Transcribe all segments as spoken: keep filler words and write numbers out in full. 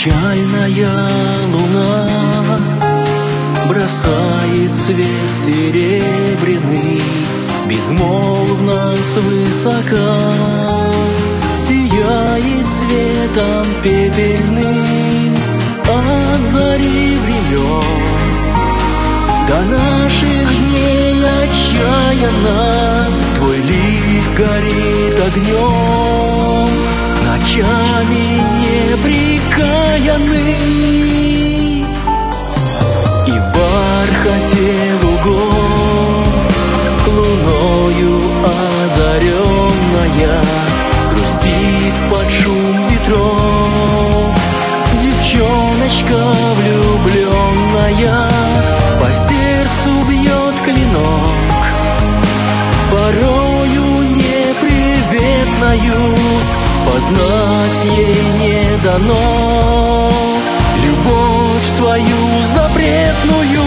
Печальная луна бросает свет серебряный, безмолвно свысока, сияет светом пепельным от зари времен до наших дней отчаянно. Твой лик горит огнем, ночами непрекаянный, и в бархате лугов луною озаренная грустит под шум ветров девчоночка влюбленная. По сердцу бьет клинок, порою неприветною, познать ей не дано любовь свою запретную.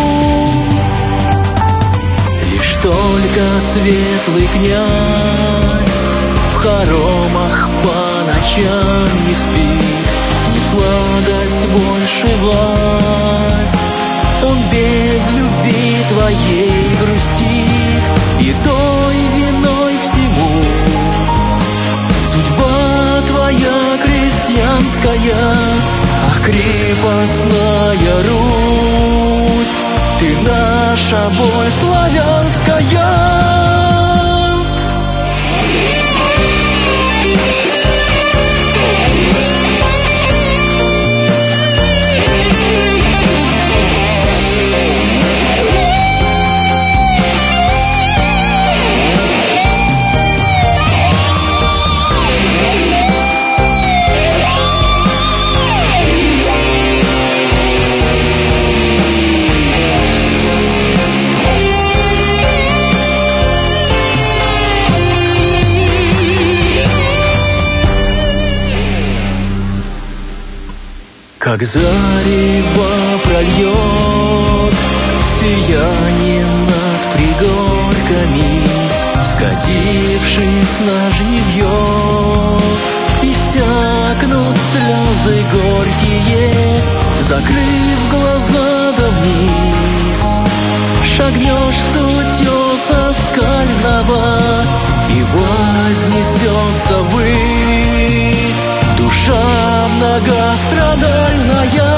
Лишь только светлый князь в хоромах по ночам не спит, не в сладость больше власть, он без любви твоей грустит, и той виной всему судьба твоя крестьянская, а крепостная Русь, ты наша боль славянская. Как зарево прольет сияние над пригорками, скатившись на жнивье, иссякнут слезы горькие, закрыв глаза да вниз, шагнешь с утеса скального, и вознесется ввысь душа многострадальная.